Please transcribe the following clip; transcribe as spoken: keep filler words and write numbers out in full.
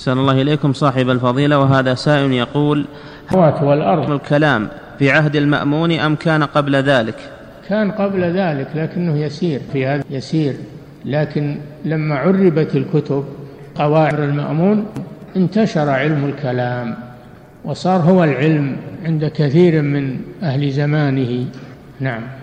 أحسن الله إليكم صاحب الفضيلة، وهذا سائل يقول: والأرض الكلام في عهد المأمون أم كان قبل ذلك؟ كان قبل ذلك لكنه يسير، في هذا يسير، لكن لما عربت الكتب قواعد المأمون انتشر علم الكلام وصار هو العلم عند كثير من أهل زمانه. نعم.